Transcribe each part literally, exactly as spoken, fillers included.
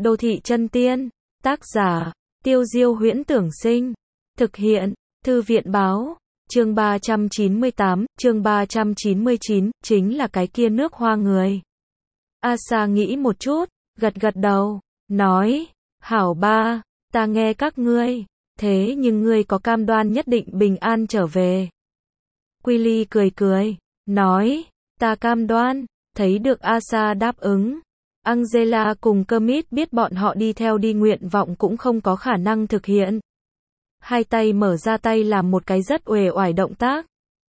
Đô thị chân tiên, tác giả, Tiêu Diêu Huyễn Tưởng Sinh, thực hiện, Thư viện Báo, chương ba trăm chín mươi tám, chương ba trăm chín mươi chín, chính là cái kia nước hoa người. Asa nghĩ một chút, gật gật đầu, nói, hảo ba, ta nghe các ngươi, thế nhưng ngươi có cam đoan nhất định bình an trở về. Quy cười cười, nói, ta cam đoan, thấy được Asa đáp ứng. Angela cùng Kermit biết bọn họ đi theo đi nguyện vọng cũng không có khả năng thực hiện. Hai tay mở ra tay làm một cái rất uể oải động tác.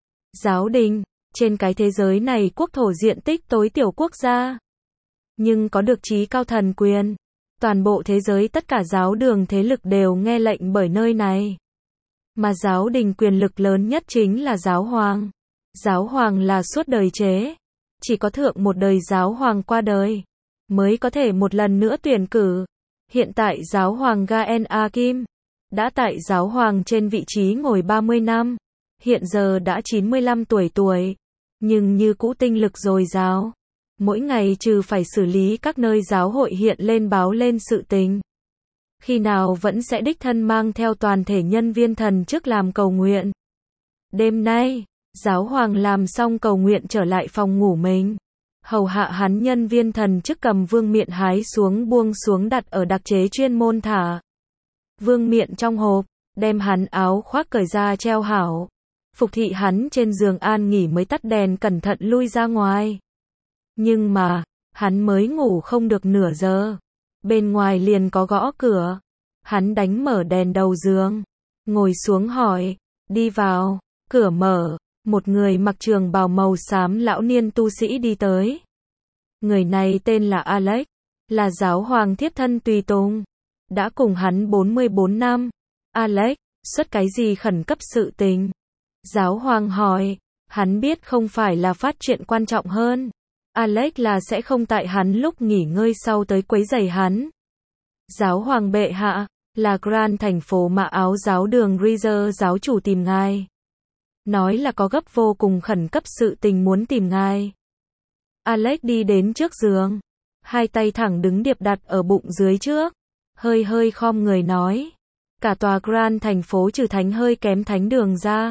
Giáo đình, trên cái thế giới này quốc thổ diện tích tối tiểu quốc gia. Nhưng có được trí cao thần quyền. Toàn bộ thế giới tất cả giáo đường thế lực đều nghe lệnh bởi nơi này. Mà giáo đình quyền lực lớn nhất chính là giáo hoàng. Giáo hoàng là suốt đời chế. Chỉ có thượng một đời giáo hoàng qua đời mới có thể một lần nữa tuyển cử. Hiện tại giáo hoàng Gaen Akim đã tại giáo hoàng trên vị trí ngồi ba mươi năm, hiện giờ đã chín mươi lăm tuổi tuổi, nhưng như cũ tinh lực dồi dào. Mỗi ngày trừ phải xử lý các nơi giáo hội hiện lên báo lên sự tình, khi nào vẫn sẽ đích thân mang theo toàn thể nhân viên thần chức làm cầu nguyện. Đêm nay, giáo hoàng làm xong cầu nguyện trở lại phòng ngủ mình. Hầu hạ hắn nhân viên thần chức cầm vương miện hái xuống buông xuống đặt ở đặc chế chuyên môn thả vương miện trong hộp, đem hắn áo khoác cởi ra treo hảo. Phục thị hắn trên giường an nghỉ mới tắt đèn cẩn thận lui ra ngoài. Nhưng mà, hắn mới ngủ không được nửa giờ. Bên ngoài liền có gõ cửa. Hắn đánh mở đèn đầu giường. Ngồi xuống hỏi, đi vào, cửa mở. Một người mặc trường bào màu xám lão niên tu sĩ đi tới. Người này tên là Alex, là giáo hoàng thiếp thân tùy tùng. Đã cùng hắn bốn mươi bốn năm. Alex, xuất cái gì khẩn cấp sự tình? Giáo hoàng hỏi, hắn biết không phải là phát chuyện quan trọng hơn. Alex là sẽ không tại hắn lúc nghỉ ngơi sau tới quấy rầy hắn. Giáo hoàng bệ hạ, là Grand thành phố Mã Áo giáo đường Rizer giáo chủ tìm ngài. Nói là có gấp vô cùng khẩn cấp sự tình muốn tìm ngài. Alex đi đến trước giường. Hai tay thẳng đứng điệp đặt ở bụng dưới trước. Hơi hơi khom người nói. Cả tòa Grand thành phố trừ thánh hơi kém thánh đường ra.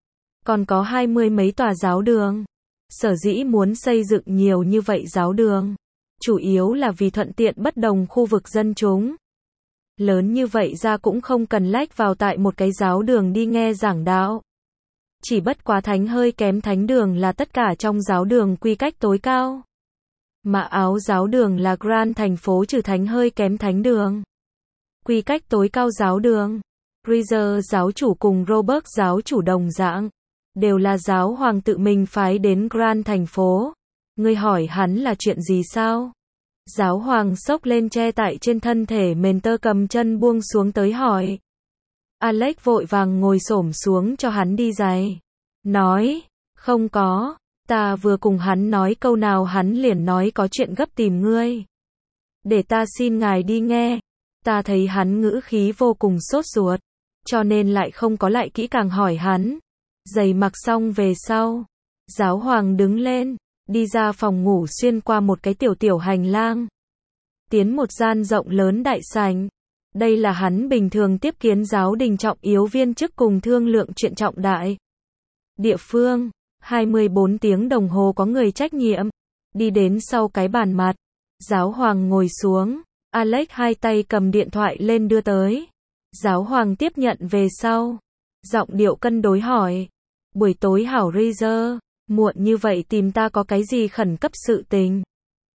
Còn có hai mươi mấy tòa giáo đường. Sở dĩ muốn xây dựng nhiều như vậy giáo đường. Chủ yếu là vì thuận tiện bất đồng khu vực dân chúng. Lớn như vậy ra cũng không cần lách vào tại một cái giáo đường đi nghe giảng đạo. Chỉ bất quá thánh hơi kém thánh đường là tất cả trong giáo đường quy cách tối cao. Mã Áo giáo đường là Grand thành phố trừ thánh hơi kém thánh đường. Quy cách tối cao giáo đường. Rizer giáo chủ cùng Robert giáo chủ đồng dạng. Đều là giáo hoàng tự mình phái đến Grand thành phố. Ngươi hỏi hắn là chuyện gì sao? Giáo hoàng xốc lên che tại trên thân thể mền tơ cầm chân buông xuống tới hỏi. Alex vội vàng ngồi xổm xuống cho hắn đi giày. Nói, không có, ta vừa cùng hắn nói câu nào hắn liền nói có chuyện gấp tìm ngươi. Để ta xin ngài đi nghe. Ta thấy hắn ngữ khí vô cùng sốt ruột, cho nên lại không có lại kỹ càng hỏi hắn. Giày mặc xong về sau, giáo hoàng đứng lên, đi ra phòng ngủ xuyên qua một cái tiểu tiểu hành lang. Tiến một gian rộng lớn đại sảnh. Đây là hắn bình thường tiếp kiến giáo đình trọng yếu viên chức cùng thương lượng chuyện trọng đại. Địa phương, hai mươi bốn tiếng đồng hồ có người trách nhiệm. Đi đến sau cái bàn mặt. Giáo hoàng ngồi xuống. Alex hai tay cầm điện thoại lên đưa tới. Giáo hoàng tiếp nhận về sau. Giọng điệu cân đối hỏi. Buổi tối hảo Rizer, muộn như vậy tìm ta có cái gì khẩn cấp sự tình?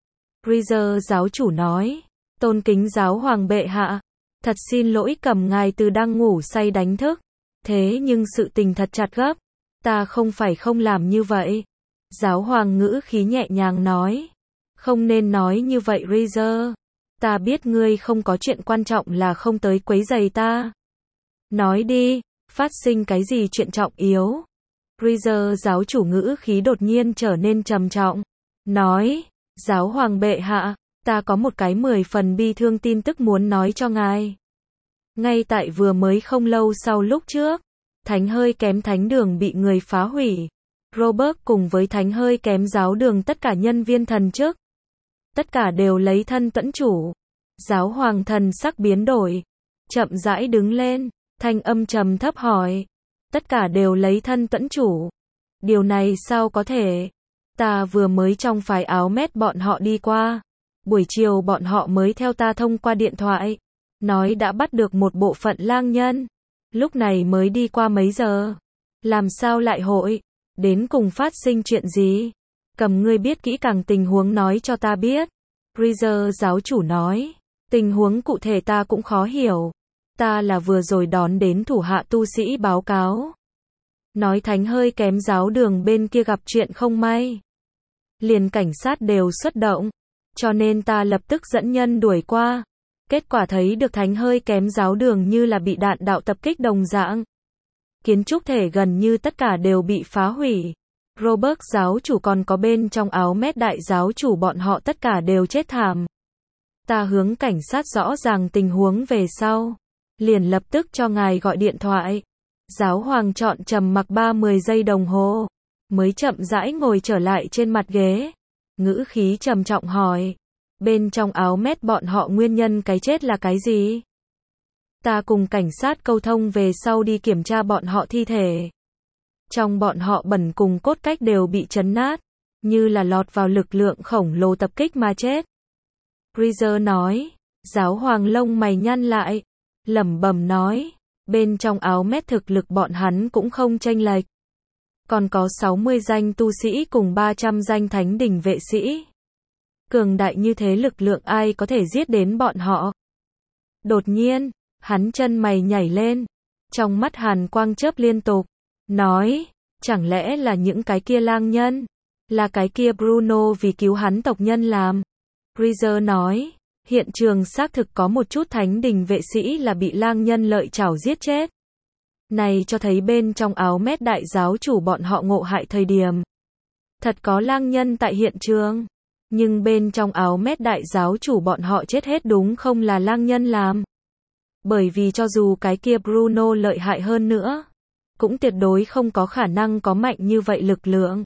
Rizer giáo chủ nói. Tôn kính giáo hoàng bệ hạ. Thật xin lỗi cầm ngài từ đang ngủ say đánh thức. Thế nhưng sự tình thật chặt gấp. Ta không phải không làm như vậy. Giáo hoàng ngữ khí nhẹ nhàng nói. Không nên nói như vậy Rizer. Ta biết ngươi không có chuyện quan trọng là không tới quấy rầy ta. Nói đi, phát sinh cái gì chuyện trọng yếu? Rizer giáo chủ ngữ khí đột nhiên trở nên trầm trọng. Nói, giáo hoàng bệ hạ. Ta có một cái mười phần bi thương tin tức muốn nói cho ngài. Ngay tại vừa mới không lâu sau lúc trước, thánh hơi kém thánh đường bị người phá hủy. Robert cùng với thánh hơi kém giáo đường tất cả nhân viên thần chức. Tất cả đều lấy thân tuẫn chủ. Giáo hoàng thần sắc biến đổi, chậm rãi đứng lên, thanh âm trầm thấp hỏi. Tất cả đều lấy thân tuẫn chủ. Điều này sao có thể? Ta vừa mới trong phái áo mét bọn họ đi qua. Buổi chiều bọn họ mới theo ta thông qua điện thoại. Nói đã bắt được một bộ phận lang nhân. Lúc này mới đi qua mấy giờ. Làm sao lại hội? Đến cùng phát sinh chuyện gì? Cầm ngươi biết kỹ càng tình huống nói cho ta biết. Freezer giáo chủ nói. Tình huống cụ thể ta cũng khó hiểu. Ta là vừa rồi đón đến thủ hạ tu sĩ báo cáo. Nói thánh hơi kém giáo đường bên kia gặp chuyện không may. Liền cảnh sát đều xuất động. Cho nên ta lập tức dẫn nhân đuổi qua. Kết quả thấy được thánh hơi kém giáo đường như là bị đạn đạo tập kích đồng dạng. Kiến trúc thể gần như tất cả đều bị phá hủy. Robert giáo chủ còn có bên trong áo mét đại giáo chủ bọn họ tất cả đều chết thảm. Ta hướng cảnh sát rõ ràng tình huống về sau. Liền lập tức cho ngài gọi điện thoại. Giáo hoàng chọn trầm mặc ba mươi giây đồng hồ. Mới chậm rãi ngồi trở lại trên mặt ghế. Ngữ khí trầm trọng hỏi. Bên trong áo mét bọn họ nguyên nhân cái chết là cái gì? Ta cùng cảnh sát câu thông về sau đi kiểm tra bọn họ thi thể. Trong bọn họ bẩn cùng cốt cách đều bị chấn nát. Như là lọt vào lực lượng khổng lồ tập kích mà chết. Freezer nói. Giáo hoàng lông mày nhăn lại. Lẩm bẩm nói. Bên trong áo mét thực lực bọn hắn cũng không chênh lệch. Còn có sáu mươi danh tu sĩ cùng ba trăm danh thánh đình vệ sĩ. Cường đại như thế lực lượng ai có thể giết đến bọn họ. Đột nhiên, hắn chân mày nhảy lên. Trong mắt hàn quang chớp liên tục. Nói, chẳng lẽ là những cái kia lang nhân? Là cái kia Bruno vì cứu hắn tộc nhân làm. Freezer nói, hiện trường xác thực có một chút thánh đình vệ sĩ là bị lang nhân lợi chảo giết chết. Này cho thấy bên trong áo mét đại giáo chủ bọn họ ngộ hại thời điểm. Thật có lang nhân tại hiện trường. Nhưng bên trong áo mét đại giáo chủ bọn họ chết hết đúng không là lang nhân làm. Bởi vì cho dù cái kia Bruno lợi hại hơn nữa, cũng tuyệt đối không có khả năng có mạnh như vậy lực lượng.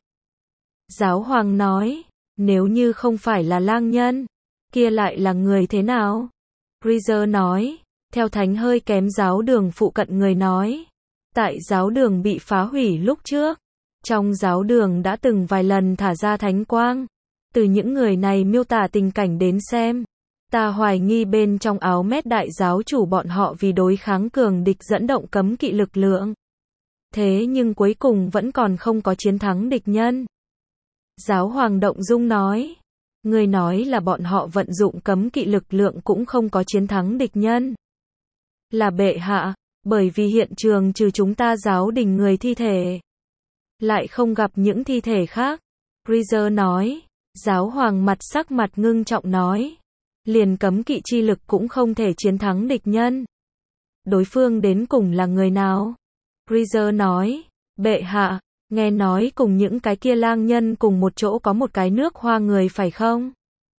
Giáo hoàng nói, nếu như không phải là lang nhân, kia lại là người thế nào? Freezer nói, theo thánh hơi kém giáo đường phụ cận người nói. Tại giáo đường bị phá hủy lúc trước, trong giáo đường đã từng vài lần thả ra thánh quang. Từ những người này miêu tả tình cảnh đến xem, ta hoài nghi bên trong áo mét đại giáo chủ bọn họ vì đối kháng cường địch dẫn động cấm kỵ lực lượng. Thế nhưng cuối cùng vẫn còn không có chiến thắng địch nhân. Giáo hoàng động dung nói, người nói là bọn họ vận dụng cấm kỵ lực lượng cũng không có chiến thắng địch nhân. Là bệ hạ, bởi vì hiện trường trừ chúng ta giáo đình người thi thể, lại không gặp những thi thể khác. Freezer nói, giáo hoàng mặt sắc mặt ngưng trọng nói, liền cấm kỵ chi lực cũng không thể chiến thắng địch nhân. Đối phương đến cùng là người nào? Freezer nói, bệ hạ, nghe nói cùng những cái kia lang nhân cùng một chỗ có một cái nước hoa người phải không?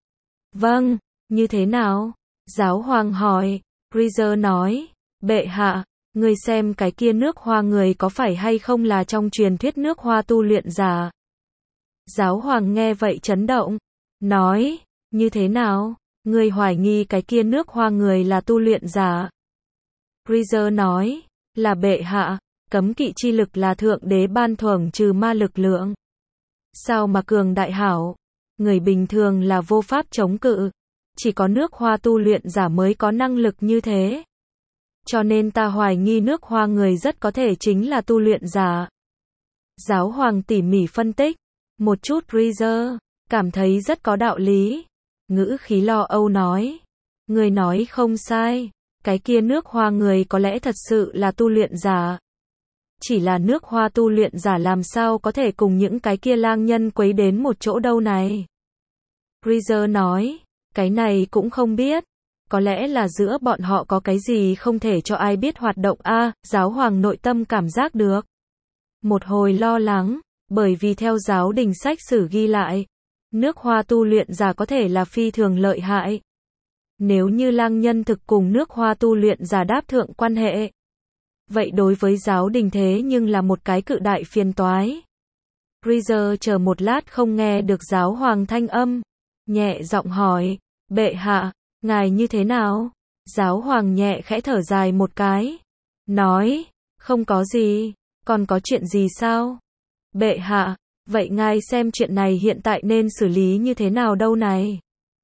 Vâng, như thế nào? Giáo hoàng hỏi. Freezer nói, bệ hạ, người xem cái kia nước hoa người có phải hay không là trong truyền thuyết nước hoa tu luyện giả? Giáo hoàng nghe vậy chấn động, nói, như thế nào? Người hoài nghi cái kia nước hoa người là tu luyện giả? Freezer nói, là bệ hạ, cấm kỵ chi lực là thượng đế ban thưởng trừ ma lực lượng. Sao mà cường đại hảo? Người bình thường là vô pháp chống cự. Chỉ có nước hoa tu luyện giả mới có năng lực như thế. Cho nên ta hoài nghi nước hoa người rất có thể chính là tu luyện giả. Giáo hoàng tỉ mỉ phân tích. Một chút Freezer, cảm thấy rất có đạo lý. Ngữ khí lo âu nói. Người nói không sai. Cái kia nước hoa người có lẽ thật sự là tu luyện giả. Chỉ là nước hoa tu luyện giả làm sao có thể cùng những cái kia lang nhân quấy đến một chỗ đâu này. Freezer nói, cái này cũng không biết. Có lẽ là giữa bọn họ có cái gì không thể cho ai biết hoạt động a. À, giáo hoàng nội tâm cảm giác được. Một hồi lo lắng, bởi vì theo giáo đình sách sử ghi lại, nước hoa tu luyện giả có thể là phi thường lợi hại. Nếu như lang nhân thực cùng nước hoa tu luyện giả đáp thượng quan hệ, vậy đối với giáo đình thế nhưng là một cái cự đại phiền toái. Freezer chờ một lát không nghe được giáo hoàng thanh âm, nhẹ giọng hỏi, bệ hạ, Ngài như thế nào? Giáo hoàng nhẹ khẽ thở dài một cái. Nói, không có gì, còn có chuyện gì sao? Bệ hạ, vậy ngài xem chuyện này hiện tại nên xử lý như thế nào đâu này?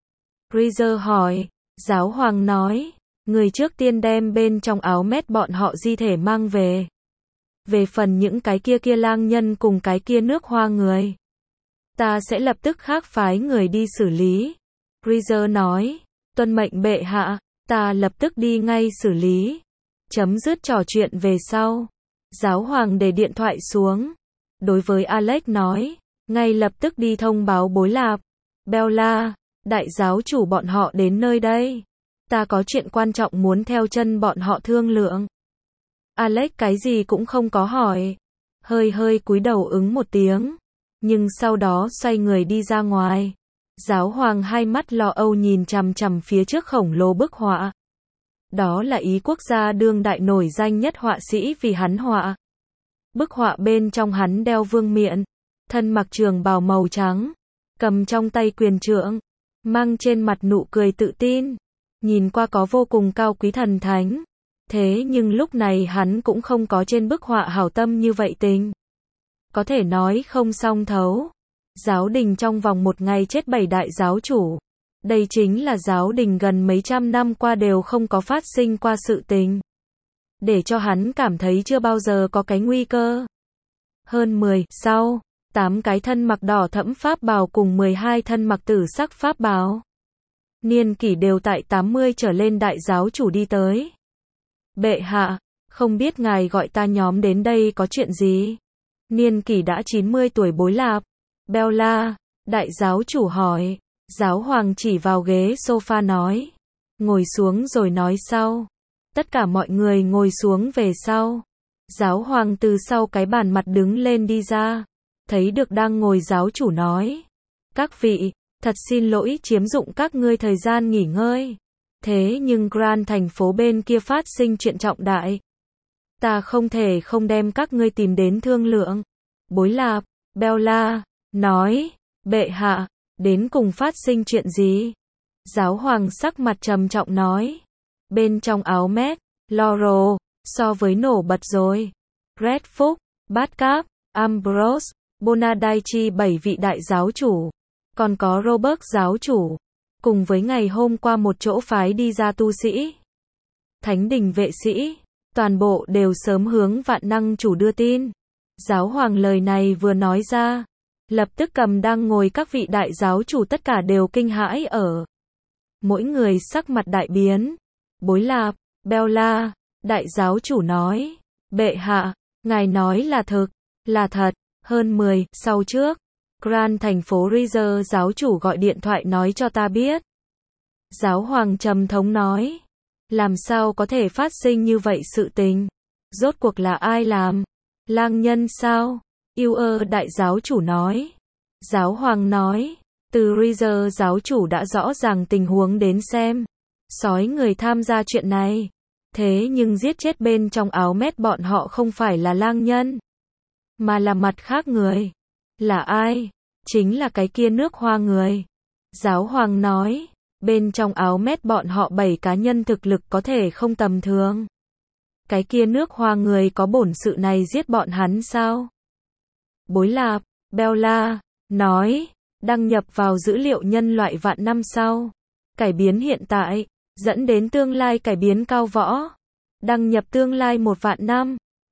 Freezer hỏi, giáo hoàng nói, người trước tiên đem bên trong áo mét bọn họ di thể mang về. Về phần những cái kia kia lang nhân cùng cái kia nước hoa người, ta sẽ lập tức khác phái người đi xử lý. Freezer nói, tuân mệnh bệ hạ, ta lập tức đi ngay xử lý. Chấm dứt trò chuyện về sau. Giáo hoàng để điện thoại xuống. Đối với Alex nói, ngay lập tức đi thông báo Bối Lạp, Bella, đại giáo chủ bọn họ đến nơi đây. Ta có chuyện quan trọng muốn theo chân bọn họ thương lượng. Alex cái gì cũng không có hỏi. Hơi hơi cúi đầu ứng một tiếng. Nhưng sau đó xoay người đi ra ngoài. Giáo hoàng hai mắt lo âu nhìn chằm chằm phía trước khổng lồ bức họa. Đó là Ý quốc gia đương đại nổi danh nhất họa sĩ vì hắn họa. Bức họa bên trong hắn đeo vương miện, thân mặc trường bào màu trắng, cầm trong tay quyền trượng, mang trên mặt nụ cười tự tin, nhìn qua có vô cùng cao quý thần thánh. Thế nhưng lúc này hắn cũng không có trên bức họa hảo tâm như vậy tình. Có thể nói không song thấu. Giáo đình trong vòng một ngày chết bảy đại giáo chủ. Đây chính là giáo đình gần mấy trăm năm qua đều không có phát sinh qua sự tình. Để cho hắn cảm thấy chưa bao giờ có cái nguy cơ. Hơn mười, sau, tám cái thân mặc đỏ thẫm pháp bào cùng mười hai thân mặc tử sắc pháp bào. Niên kỷ đều tại tám mươi trở lên đại giáo chủ đi tới. Bệ hạ, không biết ngài gọi ta nhóm đến đây có chuyện gì? Niên kỷ đã chín mươi tuổi Bối Lạp, Bella, đại giáo chủ hỏi. Giáo hoàng chỉ vào ghế sofa nói. Ngồi xuống rồi nói sau. Tất cả mọi người ngồi xuống về sau. Giáo hoàng từ sau cái bàn mặt đứng lên đi ra. Thấy được đang ngồi giáo chủ nói. Các vị, thật xin lỗi chiếm dụng các ngươi thời gian nghỉ ngơi. Thế nhưng Grand thành phố bên kia phát sinh chuyện trọng đại. Ta không thể không đem các ngươi tìm đến thương lượng. Bối Lạp, Bella, nói. Bệ hạ, đến cùng phát sinh chuyện gì? Giáo hoàng sắc mặt trầm trọng nói. Bên trong áo mét, Laurel, so với nổ bật rồi. Red Phúc, Badcap, Ambrose, Bonadaichi bảy vị đại giáo chủ. Còn có Robert giáo chủ. Cùng với ngày hôm qua một chỗ phái đi ra tu sĩ. Thánh đình vệ sĩ. Toàn bộ đều sớm hướng vạn năng chủ đưa tin. Giáo hoàng lời này vừa nói ra. Lập tức cầm đang ngồi các vị đại giáo chủ tất cả đều kinh hãi ở. Mỗi người sắc mặt đại biến. Bối Lạp, Bella, đại giáo chủ nói. Bệ hạ, ngài nói là thực, là thật. Hơn mười, sau trước. Grand thành phố Rizer giáo chủ gọi điện thoại nói cho ta biết. Giáo hoàng trầm thống nói. Làm sao có thể phát sinh như vậy sự tình? Rốt cuộc là ai làm? Lang nhân sao? Yêu ơ đại giáo chủ nói. Giáo hoàng nói. Từ Rizer giáo chủ đã rõ ràng tình huống đến xem. Sói người tham gia chuyện này. Thế nhưng giết chết bên trong áo mét bọn họ không phải là lang nhân. Mà là mặt khác người. Là ai? Chính là cái kia nước hoa người. Giáo hoàng nói. Bên trong áo mét bọn họ bảy cá nhân thực lực có thể không tầm thường. Cái kia nước hoa người có bổn sự này giết bọn hắn sao? Bối Lạp, Bella, nói. Đăng nhập vào dữ liệu nhân loại vạn năm sau. Cải biến hiện tại. Dẫn đến tương lai cải biến cao võ. Đăng nhập tương lai một vạn năm.